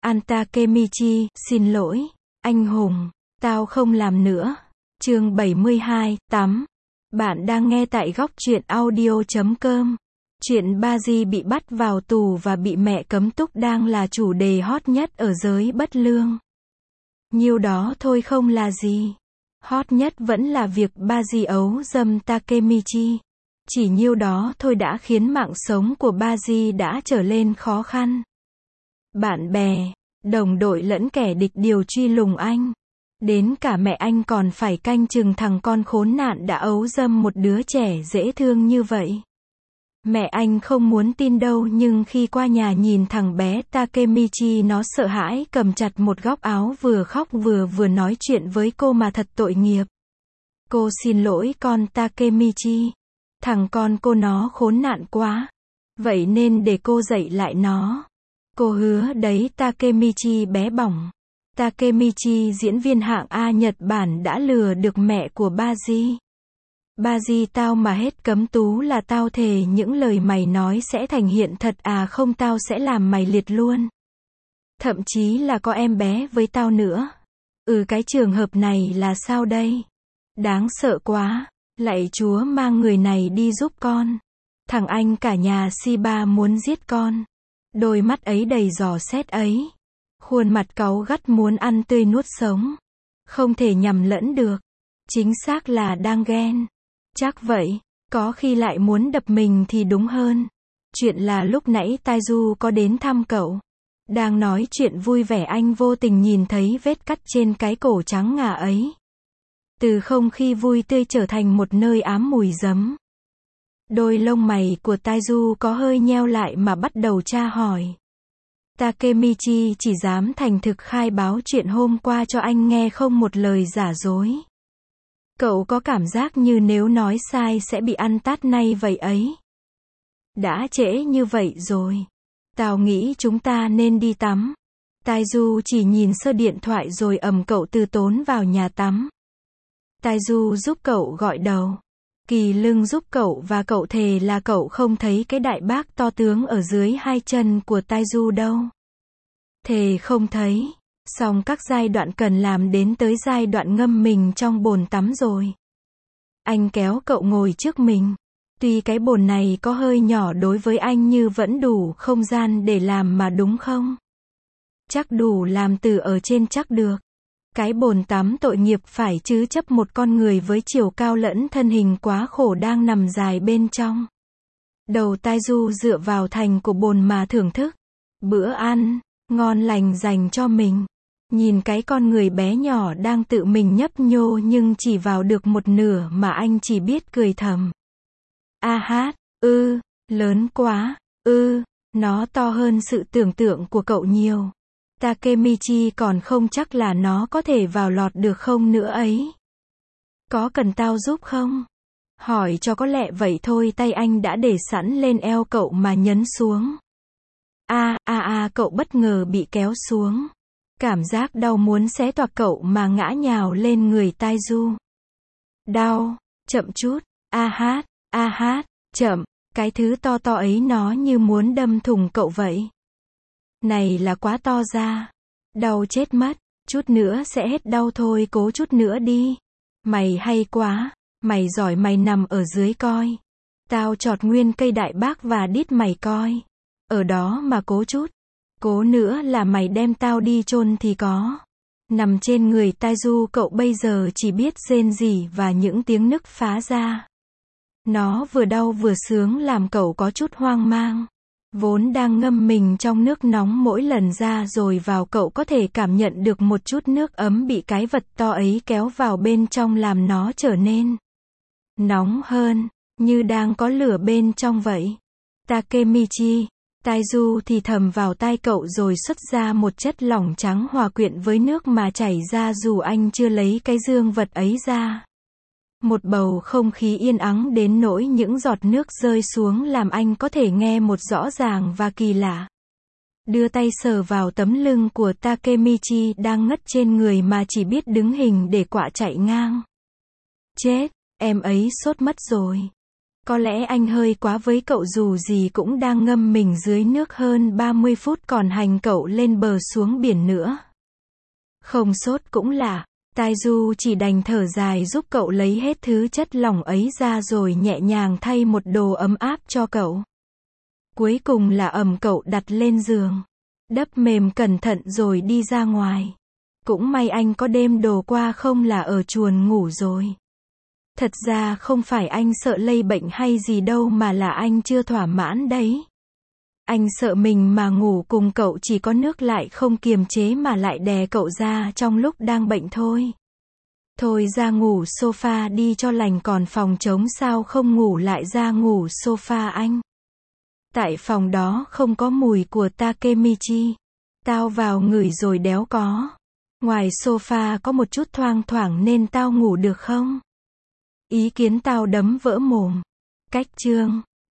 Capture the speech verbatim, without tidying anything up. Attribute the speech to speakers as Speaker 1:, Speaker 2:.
Speaker 1: An Takemichi, xin lỗi, anh hùng, tao không làm nữa. Chương bảy mươi hai, tắm. Bạn đang nghe tại góc truyện audio chấm com. Chuyện Baji bị bắt vào tù và bị mẹ cấm túc đang là chủ đề hot nhất ở giới bất lương. Nhiêu đó thôi không là gì. Hot nhất vẫn là việc Baji ấu dâm Takemichi. Chỉ nhiêu đó thôi đã khiến mạng sống của Baji đã trở lên khó khăn. Bạn bè, đồng đội lẫn kẻ địch đều truy lùng anh. Đến cả mẹ anh còn phải canh chừng thằng con khốn nạn đã ấu dâm một đứa trẻ dễ thương như vậy. Mẹ anh không muốn tin đâu, nhưng khi qua nhà nhìn thằng bé Takemichi, nó sợ hãi cầm chặt một góc áo, vừa khóc vừa vừa nói chuyện với cô mà thật tội nghiệp. Cô xin lỗi con Takemichi. Thằng con cô nó khốn nạn quá. Vậy nên để cô dạy lại nó. Cô hứa đấy Takemichi bé bỏng. Takemichi diễn viên hạng A Nhật Bản đã lừa được mẹ của Baji. Baji, tao mà hết cấm tú là tao thề những lời mày nói sẽ thành hiện thật, à không tao sẽ làm mày liệt luôn. Thậm chí là có em bé với tao nữa. Ừ, cái trường hợp này là sao đây? Đáng sợ quá. Lạy Chúa, mang người này đi giúp con. Thằng anh cả nhà Shiba muốn giết con. Đôi mắt ấy đầy dò xét ấy. Khuôn mặt cáu gắt muốn ăn tươi nuốt sống. Không thể nhầm lẫn được. Chính xác là đang ghen. Chắc vậy. Có khi lại muốn đập mình thì đúng hơn. Chuyện là lúc nãy Taiju có đến thăm cậu. Đang nói chuyện vui vẻ, anh vô tình nhìn thấy vết cắt trên cái cổ trắng ngà ấy. Từ không khí vui tươi trở thành một nơi ám mùi giấm. Đôi lông mày của Taiju có hơi nheo lại mà bắt đầu tra hỏi. Takemichi chỉ dám thành thực khai báo chuyện hôm qua cho anh nghe, không một lời giả dối. Cậu có cảm giác như nếu nói sai sẽ bị ăn tát nay vậy ấy. Đã trễ như vậy rồi. Tao nghĩ chúng ta nên đi tắm. Taiju chỉ nhìn sơ điện thoại rồi ầm cậu từ tốn vào nhà tắm. Taiju giúp cậu gọi đầu. Kỳ lưng giúp cậu và cậu thề là cậu không thấy cái đại bác to tướng ở dưới hai chân của Taiju đâu. Thề không thấy. Xong các giai đoạn cần làm đến tới giai đoạn ngâm mình trong bồn tắm rồi. Anh kéo cậu ngồi trước mình. Tuy cái bồn này có hơi nhỏ đối với anh nhưng vẫn đủ không gian để làm mà, đúng không? Chắc đủ làm từ ở trên chắc được. Cái bồn tắm tội nghiệp phải chứ chấp một con người với chiều cao lẫn thân hình quá khổ đang nằm dài bên trong. Đầu Taiju dựa vào thành của bồn mà thưởng thức bữa ăn ngon lành dành cho mình. Nhìn cái con người bé nhỏ đang tự mình nhấp nhô nhưng chỉ vào được một nửa mà anh chỉ biết cười thầm. A hát, ư, lớn quá, ư, nó to hơn sự tưởng tượng của cậu nhiều. Takemichi còn không chắc là nó có thể vào lọt được không nữa ấy. Có cần tao giúp không? Hỏi cho có lẹ vậy thôi, tay anh đã để sẵn lên eo cậu mà nhấn xuống. A, a a, cậu bất ngờ bị kéo xuống. Cảm giác đau muốn xé toạc cậu mà ngã nhào lên người Taiju. Đau, chậm chút, a hát, a hát, chậm, cái thứ to to ấy nó như muốn đâm thủng cậu vậy. Này là quá to ra. Đau chết mất, chút nữa sẽ hết đau thôi, cố chút nữa đi. Mày hay quá, mày giỏi, mày nằm ở dưới coi. Tao chọt nguyên cây đại bác và đít mày coi. Ở đó mà cố chút. Cố nữa là mày đem tao đi chôn thì có. Nằm trên người Taiju, cậu bây giờ chỉ biết rên rỉ và những tiếng nức phá ra. Nó vừa đau vừa sướng làm cậu có chút hoang mang. Vốn đang ngâm mình trong nước nóng, mỗi lần ra rồi vào cậu có thể cảm nhận được một chút nước ấm bị cái vật to ấy kéo vào bên trong làm nó trở nên nóng hơn, như đang có lửa bên trong vậy. Takemichi, Taiju thì thầm vào tai cậu rồi xuất ra một chất lỏng trắng hòa quyện với nước mà chảy ra dù anh chưa lấy cái dương vật ấy ra. Một bầu không khí yên ắng đến nỗi những giọt nước rơi xuống làm anh có thể nghe một rõ ràng và kỳ lạ. Đưa tay sờ vào tấm lưng của Takemichi đang ngất trên người mà chỉ biết đứng hình để quạ chạy ngang. Chết, em ấy sốt mất rồi. Có lẽ anh hơi quá với cậu, dù gì cũng đang ngâm mình dưới nước hơn ba mươi phút còn hành cậu lên bờ xuống biển nữa. Không sốt cũng lạ. Taeju chỉ đành thở dài giúp cậu lấy hết thứ chất lỏng ấy ra rồi nhẹ nhàng thay một đồ ấm áp cho cậu. Cuối cùng là ẵm cậu đặt lên giường. Đắp mềm cẩn thận rồi đi ra ngoài. Cũng may anh có đem đồ qua, không là ở chuồn ngủ rồi. Thật ra không phải anh sợ lây bệnh hay gì đâu, mà là anh chưa thỏa mãn đấy. Anh sợ mình mà ngủ cùng cậu chỉ có nước lại không kiềm chế mà lại đè cậu ra trong lúc đang bệnh thôi. Thôi ra ngủ sofa đi cho lành, còn phòng trống sao không ngủ lại ra ngủ sofa anh. Tại phòng đó không có mùi của Takemichi. Tao vào ngửi rồi đéo có. Ngoài sofa có một chút thoang thoảng nên tao ngủ được không? Ý kiến tao đấm vỡ mồm. Cách chương